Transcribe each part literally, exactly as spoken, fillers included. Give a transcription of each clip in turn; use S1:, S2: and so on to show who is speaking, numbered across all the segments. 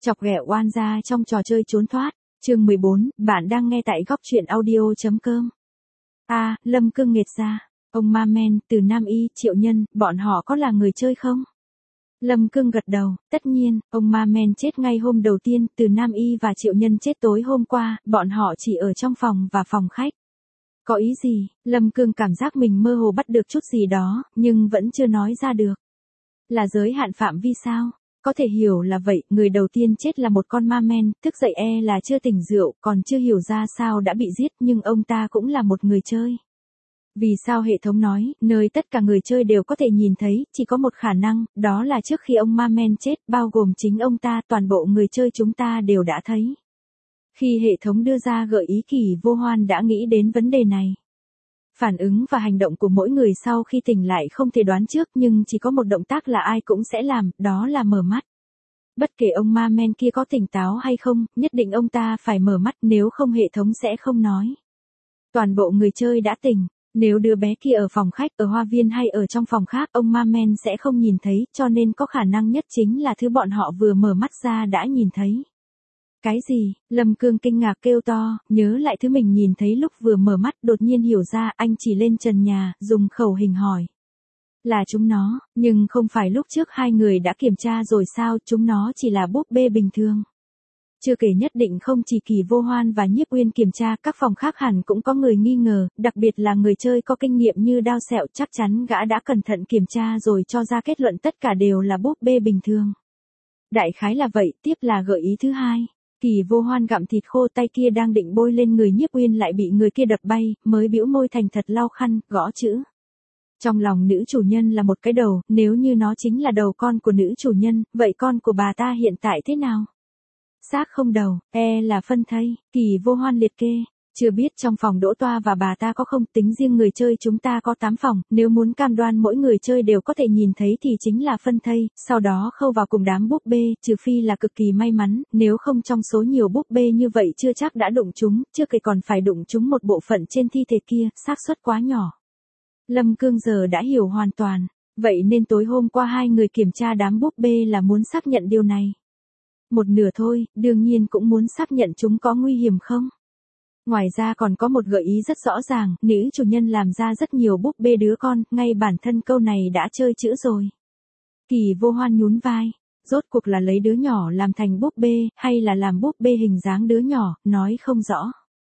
S1: Chọc ghẹo oan gia trong trò chơi trốn thoát, chương mười bốn, bạn đang nghe tại góc truyện audio.com. A, à, Lâm Cương nghiệt ra, ông Ma Men, Từ Nam Y, Triệu Nhân, bọn họ có là người chơi không? Lâm Cương gật đầu, tất nhiên, ông Ma Men chết ngay hôm đầu tiên, Từ Nam Y và Triệu Nhân chết tối hôm qua, bọn họ chỉ ở trong phòng và phòng khách. Có ý gì? Lâm Cương cảm giác mình mơ hồ bắt được chút gì đó, nhưng vẫn chưa nói ra được. Là giới hạn phạm vi sao? Có thể hiểu là vậy, người đầu tiên chết là một con ma men, thức dậy e là chưa tỉnh rượu, còn chưa hiểu ra sao đã bị giết, nhưng ông ta cũng là một người chơi. Vì sao hệ thống nói, nơi tất cả người chơi đều có thể nhìn thấy, chỉ có một khả năng, đó là trước khi ông ma men chết, bao gồm chính ông ta, toàn bộ người chơi chúng ta đều đã thấy. Khi hệ thống đưa ra gợi ý, Kỳ Vô Hoan đã nghĩ đến vấn đề này. Phản ứng và hành động của mỗi người sau khi tỉnh lại không thể đoán trước, nhưng chỉ có một động tác là ai cũng sẽ làm, đó là mở mắt. Bất kể ông ma men kia có tỉnh táo hay không, nhất định ông ta phải mở mắt, nếu không hệ thống sẽ không nói. Toàn bộ người chơi đã tỉnh, nếu đứa bé kia ở phòng khách, ở hoa viên hay ở trong phòng khác, ông ma men sẽ không nhìn thấy, cho nên có khả năng nhất chính là thứ bọn họ vừa mở mắt ra đã nhìn thấy. Cái gì? Lâm Cương kinh ngạc kêu to, nhớ lại thứ mình nhìn thấy lúc vừa mở mắt, đột nhiên hiểu ra, anh chỉ lên trần nhà, dùng khẩu hình hỏi. Là chúng nó, nhưng không phải lúc trước hai người đã kiểm tra rồi sao, chúng nó chỉ là búp bê bình thường. Chưa kể nhất định không chỉ Kỳ Vô Hoan và Nhiếp Uyên kiểm tra, các phòng khác hẳn cũng có người nghi ngờ, đặc biệt là người chơi có kinh nghiệm như Đao Sẹo, chắc chắn gã đã cẩn thận kiểm tra rồi cho ra kết luận tất cả đều là búp bê bình thường. Đại khái là vậy, tiếp là gợi ý thứ hai. Kỳ Vô Hoan gặm thịt khô, tay kia đang định bôi lên người Nhiếp Uyên lại bị người kia đập bay, mới bĩu môi thành thật lau khăn, gõ chữ. Trong lòng nữ chủ nhân là một cái đầu, nếu như nó chính là đầu con của nữ chủ nhân, vậy con của bà ta hiện tại thế nào? Xác không đầu, e là phân thây. Kỳ Vô Hoan liệt kê. Chưa biết trong phòng Đỗ Toa và bà ta có không, tính riêng người chơi chúng ta có tám phòng, nếu muốn cam đoan mỗi người chơi đều có thể nhìn thấy thì chính là phân thây, sau đó khâu vào cùng đám búp bê, trừ phi là cực kỳ may mắn, nếu không trong số nhiều búp bê như vậy chưa chắc đã đụng chúng, chưa kể còn phải đụng chúng một bộ phận trên thi thể kia, xác suất quá nhỏ. Lâm Cương giờ đã hiểu hoàn toàn, vậy nên tối hôm qua hai người kiểm tra đám búp bê là muốn xác nhận điều này. Một nửa thôi, đương nhiên cũng muốn xác nhận chúng có nguy hiểm không. Ngoài ra còn có một gợi ý rất rõ ràng, nữ chủ nhân làm ra rất nhiều búp bê đứa con, ngay bản thân câu này đã chơi chữ rồi. Kỳ Vô Hoan nhún vai, rốt cuộc là lấy đứa nhỏ làm thành búp bê, hay là làm búp bê hình dáng đứa nhỏ, nói không rõ.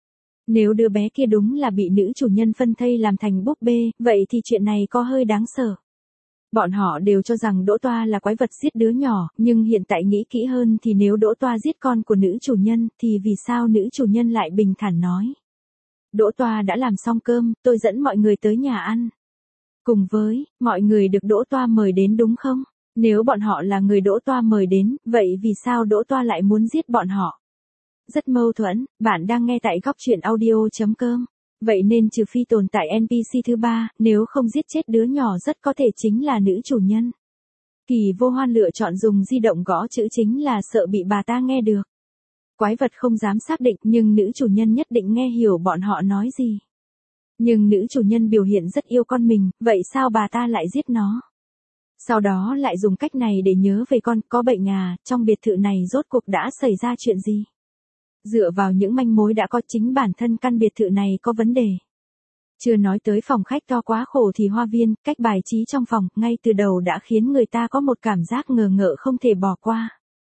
S1: Nếu đứa bé kia đúng là bị nữ chủ nhân phân thây làm thành búp bê, vậy thì chuyện này có hơi đáng sợ. Bọn họ đều cho rằng Đỗ Toa là quái vật giết đứa nhỏ, nhưng hiện tại nghĩ kỹ hơn thì nếu Đỗ Toa giết con của nữ chủ nhân, thì vì sao nữ chủ nhân lại bình thản nói. Đỗ Toa đã làm xong cơm, tôi dẫn mọi người tới nhà ăn. Cùng với, mọi người được Đỗ Toa mời đến đúng không? Nếu bọn họ là người Đỗ Toa mời đến, vậy vì sao Đỗ Toa lại muốn giết bọn họ? Rất mâu thuẫn, bạn đang nghe tại góc truyện audio.com. Vậy nên trừ phi tồn tại en pê xê thứ ba, nếu không giết chết đứa nhỏ rất có thể chính là nữ chủ nhân. Kỳ Vô Hoan lựa chọn dùng di động gõ chữ chính là sợ bị bà ta nghe được. Quái vật không dám xác định nhưng nữ chủ nhân nhất định nghe hiểu bọn họ nói gì. Nhưng nữ chủ nhân biểu hiện rất yêu con mình, vậy sao bà ta lại giết nó? Sau đó lại dùng cách này để nhớ về con, có bệnh à, trong biệt thự này rốt cuộc đã xảy ra chuyện gì? Dựa vào những manh mối đã có, chính bản thân căn biệt thự này có vấn đề. Chưa nói tới phòng khách to quá khổ thì hoa viên, cách bài trí trong phòng, ngay từ đầu đã khiến người ta có một cảm giác ngờ ngợ không thể bỏ qua.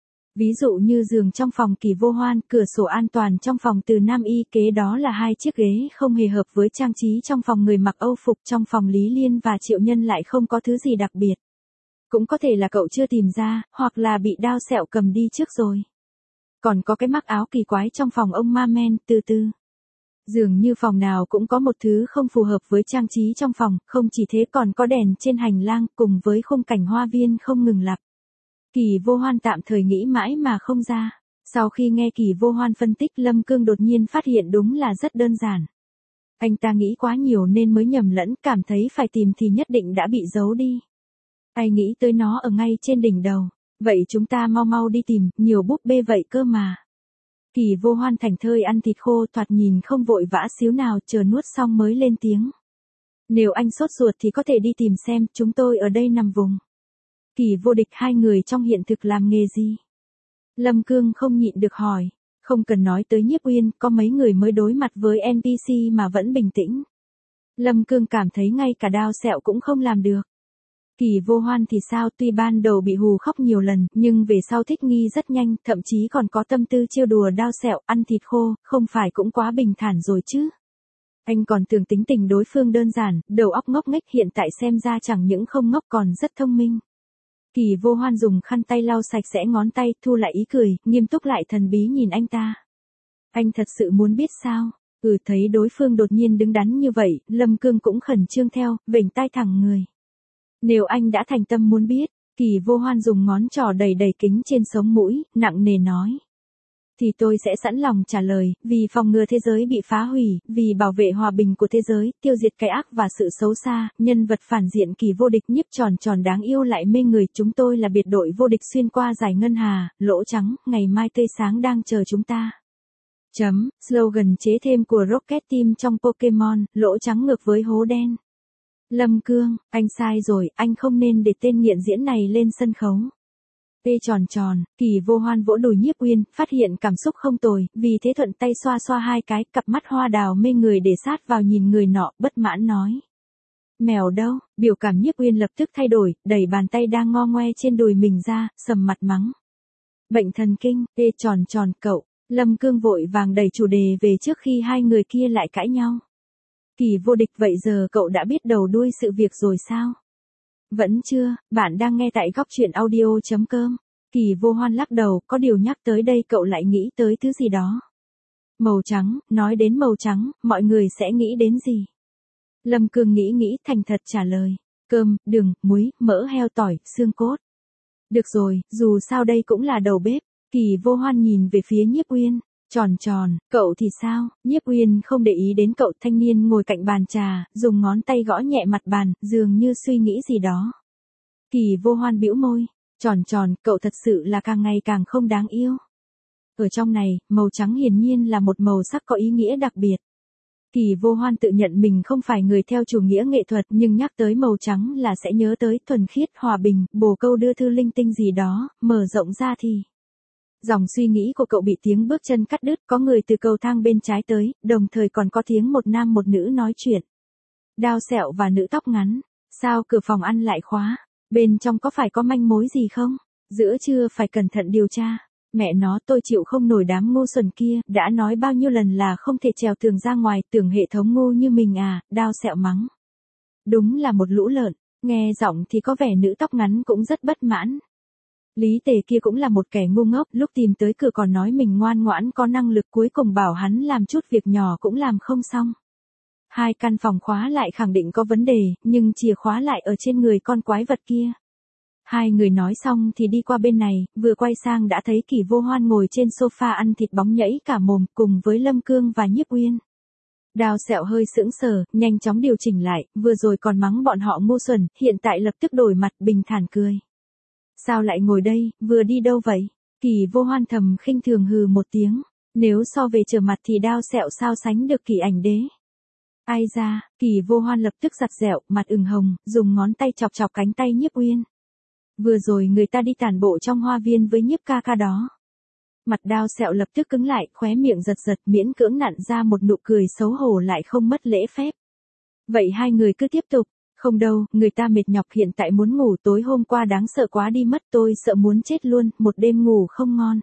S1: Ví dụ như giường trong phòng Kỳ Vô Hoan, cửa sổ an toàn trong phòng Từ Nam Y, kế đó là hai chiếc ghế không hề hợp với trang trí trong phòng người mặc Âu phục, trong phòng Lý Liên và Triệu Nhân lại không có thứ gì đặc biệt. Cũng có thể là cậu chưa tìm ra, hoặc là bị Đao Sẹo cầm đi trước rồi. Còn có cái mắc áo kỳ quái trong phòng ông Ma Men, từ từ. Dường như phòng nào cũng có một thứ không phù hợp với trang trí trong phòng, không chỉ thế còn có đèn trên hành lang cùng với khung cảnh hoa viên không ngừng lặp. Kỳ Vô Hoan tạm thời nghĩ mãi mà không ra. Sau khi nghe Kỳ Vô Hoan phân tích, Lâm Cương đột nhiên phát hiện đúng là rất đơn giản. Anh ta nghĩ quá nhiều nên mới nhầm lẫn, cảm thấy phải tìm thì nhất định đã bị giấu đi. Ai nghĩ tới nó ở ngay trên đỉnh đầu. Vậy chúng ta mau mau đi tìm, nhiều búp bê vậy cơ mà. Kỳ Vô Hoan thành thơi ăn thịt khô, thoạt nhìn không vội vã xíu nào, chờ nuốt xong mới lên tiếng. Nếu anh sốt ruột thì có thể đi tìm xem, chúng tôi ở đây nằm vùng. Kỳ Vô Địch, hai người trong hiện thực làm nghề gì? Lâm Cương không nhịn được hỏi. Không cần nói tới Nhiếp Uyên, có mấy người mới đối mặt với en pê xê mà vẫn bình tĩnh. Lâm Cương cảm thấy ngay cả Đao Sẹo cũng không làm được. Kỳ Vô Hoan thì sao, tuy ban đầu bị hù khóc nhiều lần, nhưng về sau thích nghi rất nhanh, thậm chí còn có tâm tư trêu đùa Đao Sẹo, ăn thịt khô, không phải cũng quá bình thản rồi chứ. Anh còn tưởng tính tình đối phương đơn giản, đầu óc ngốc nghếch, hiện tại xem ra chẳng những không ngốc còn rất thông minh. Kỳ Vô Hoan dùng khăn tay lau sạch sẽ ngón tay, thu lại ý cười, nghiêm túc lại thần bí nhìn anh ta. Anh thật sự muốn biết sao? Ừ, thấy đối phương đột nhiên đứng đắn như vậy, Lâm Cương cũng khẩn trương theo, vểnh tai thẳng người. Nếu anh đã thành tâm muốn biết, Kỳ Vô Hoan dùng ngón trỏ đầy đầy kính trên sống mũi, nặng nề nói. Thì tôi sẽ sẵn lòng trả lời, vì phòng ngừa thế giới bị phá hủy, vì bảo vệ hòa bình của thế giới, tiêu diệt cái ác và sự xấu xa, nhân vật phản diện Kỳ vô địch Nhiếp Tròn Tròn đáng yêu lại mê người, chúng tôi là biệt đội vô địch xuyên qua giải ngân hà, lỗ trắng, ngày mai tươi sáng đang chờ chúng ta. Chấm, slogan chế thêm của Rocket Team trong Pokemon, lỗ trắng ngược với hố đen. Lâm Cương, anh sai rồi, anh không nên để tên nghiện diễn này lên sân khấu. Tê tròn tròn, Kỳ Vô Hoan vỗ đùi Nhiếp Uyên, phát hiện cảm xúc không tồi, vì thế thuận tay xoa xoa hai cái, cặp mắt hoa đào mê người để sát vào nhìn người nọ, bất mãn nói. Mèo đâu, biểu cảm Nhiếp Uyên lập tức thay đổi, đẩy bàn tay đang ngo ngoe trên đùi mình ra, sầm mặt mắng. Bệnh thần kinh, tê tròn tròn cậu, Lâm Cương vội vàng đẩy chủ đề về trước khi hai người kia lại cãi nhau. Kỳ vô địch, vậy giờ cậu đã biết đầu đuôi sự việc rồi sao? Vẫn chưa, bạn đang nghe tại góc truyện audio chấm com. Kỳ Vô Hoan lắc đầu, có điều nhắc tới đây cậu lại nghĩ tới thứ gì đó. Màu trắng, nói đến màu trắng, mọi người sẽ nghĩ đến gì? Lâm Cương nghĩ nghĩ thành thật trả lời. Cơm, đường, muối, mỡ heo, tỏi, xương cốt. Được rồi, dù sao đây cũng là đầu bếp. Kỳ Vô Hoan nhìn về phía Nhiếp Uyên. Tròn tròn, cậu thì sao? Nhiếp Uyên không để ý đến cậu, thanh niên ngồi cạnh bàn trà, dùng ngón tay gõ nhẹ mặt bàn, dường như suy nghĩ gì đó. Kỳ Vô Hoan bĩu môi. Tròn tròn, cậu thật sự là càng ngày càng không đáng yêu. Ở trong này, màu trắng hiển nhiên là một màu sắc có ý nghĩa đặc biệt. Kỳ Vô Hoan tự nhận mình không phải người theo chủ nghĩa nghệ thuật, nhưng nhắc tới màu trắng là sẽ nhớ tới thuần khiết, hòa bình, bồ câu đưa thư linh tinh gì đó, mở rộng ra thì. Dòng suy nghĩ của cậu bị tiếng bước chân cắt đứt, có người từ cầu thang bên trái tới, đồng thời còn có tiếng một nam một nữ nói chuyện. Đao Sẹo và nữ tóc ngắn. Sao cửa phòng ăn lại khóa? Bên trong có phải có manh mối gì không? Giữa trưa phải cẩn thận điều tra. Mẹ nó, tôi chịu không nổi đám ngu xuẩn kia, đã nói bao nhiêu lần là không thể trèo tường ra ngoài, tưởng hệ thống ngu như mình à, Đao Sẹo mắng. Đúng là một lũ lợn, nghe giọng thì có vẻ nữ tóc ngắn cũng rất bất mãn. Lý Tề kia cũng là một kẻ ngu ngốc, lúc tìm tới cửa còn nói mình ngoan ngoãn có năng lực, cuối cùng bảo hắn làm chút việc nhỏ cũng làm không xong. Hai căn phòng khóa lại khẳng định có vấn đề, nhưng chìa khóa lại ở trên người con quái vật kia. Hai người nói xong thì đi qua bên này, vừa quay sang đã thấy Kỳ Vô Hoan ngồi trên sofa ăn thịt bóng nhảy cả mồm cùng với Lâm Cương và Nhiếp Uyên. Đao Sẹo hơi sững sờ, nhanh chóng điều chỉnh lại, vừa rồi còn mắng bọn họ ngu xuẩn, hiện tại lập tức đổi mặt bình thản cười. Sao lại ngồi đây, vừa đi đâu vậy? Kỳ Vô Hoan thầm khinh thường hừ một tiếng. Nếu so về trở mặt thì Đao Sẹo sao sánh được Kỳ Ảnh Đế. Ai ra, Kỳ Vô Hoan lập tức giặt dẹo, mặt ửng hồng, dùng ngón tay chọc chọc cánh tay Nhiếp Uyên. Vừa rồi người ta đi tản bộ trong hoa viên với Nhiếp ca ca đó. Mặt Đao Sẹo lập tức cứng lại, khóe miệng giật giật, miễn cưỡng nặn ra một nụ cười xấu hổ lại không mất lễ phép. Vậy hai người cứ tiếp tục. Không đâu, người ta mệt nhọc, hiện tại muốn ngủ, tối hôm qua đáng sợ quá đi mất, tôi sợ muốn chết luôn, một đêm ngủ không ngon.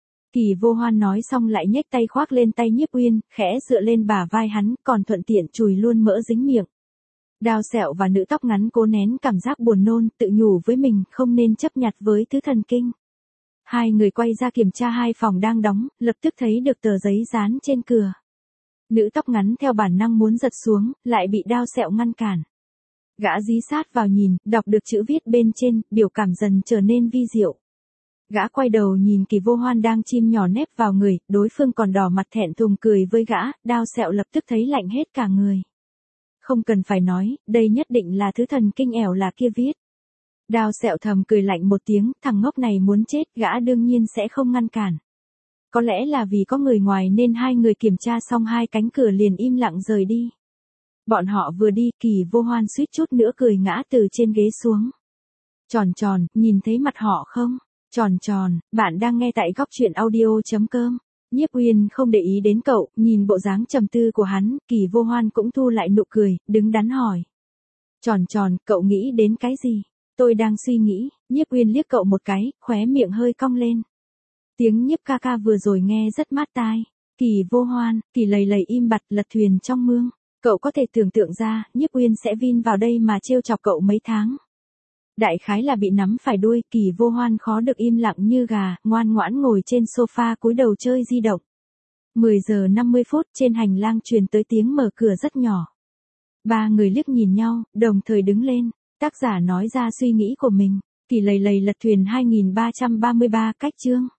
S1: Kỳ Vô Hoan nói xong lại nhếch tay khoác lên tay Nhiếp Uyên, khẽ dựa lên bả vai hắn, còn thuận tiện chùi luôn mỡ dính miệng. Đao Sẹo và nữ tóc ngắn cố nén cảm giác buồn nôn, tự nhủ với mình không nên chấp nhặt với thứ thần kinh. Hai người quay ra kiểm tra hai phòng đang đóng, lập tức thấy được tờ giấy dán trên cửa. Nữ tóc ngắn theo bản năng muốn giật xuống, lại bị Đao Sẹo ngăn cản. Gã dí sát vào nhìn, đọc được chữ viết bên trên, biểu cảm dần trở nên vi diệu. Gã quay đầu nhìn Kỳ Vô Hoan đang chim nhỏ nép vào người, đối phương còn đỏ mặt thẹn thùng cười với gã, Đao Sẹo lập tức thấy lạnh hết cả người. Không cần phải nói, đây nhất định là thứ thần kinh ẻo là kia viết. Đao Sẹo thầm cười lạnh một tiếng, thằng ngốc này muốn chết, gã đương nhiên sẽ không ngăn cản. Có lẽ là vì có người ngoài nên hai người kiểm tra xong hai cánh cửa liền im lặng rời đi. Bọn họ vừa đi, Kỳ Vô Hoan suýt chút nữa cười ngã từ trên ghế xuống. Tròn tròn, nhìn thấy mặt họ không? Tròn tròn, bạn đang nghe tại góc chuyện audio.com. Nhiếp Uyên không để ý đến cậu, nhìn bộ dáng trầm tư của hắn, Kỳ Vô Hoan cũng thu lại nụ cười, đứng đắn hỏi. Tròn tròn, cậu nghĩ đến cái gì? Tôi đang suy nghĩ, Nhiếp Uyên liếc cậu một cái, khóe miệng hơi cong lên. Tiếng Nhiếp ca ca vừa rồi nghe rất mát tai. Kỳ Vô Hoan, Kỳ lầy lầy im bặt lật thuyền trong mương. Cậu có thể tưởng tượng ra, Nhiếp Uyên sẽ vin vào đây mà trêu chọc cậu mấy tháng. Đại khái là bị nắm phải đuôi, Kỳ Vô Hoan khó được im lặng như gà, ngoan ngoãn ngồi trên sofa cúi đầu chơi di động. mười giờ năm mươi phút trên hành lang truyền tới tiếng mở cửa rất nhỏ. Ba người liếc nhìn nhau, đồng thời đứng lên. Tác giả nói ra suy nghĩ của mình. Kỳ lầy lầy lật thuyền hai nghìn ba trăm ba mươi ba cách chương.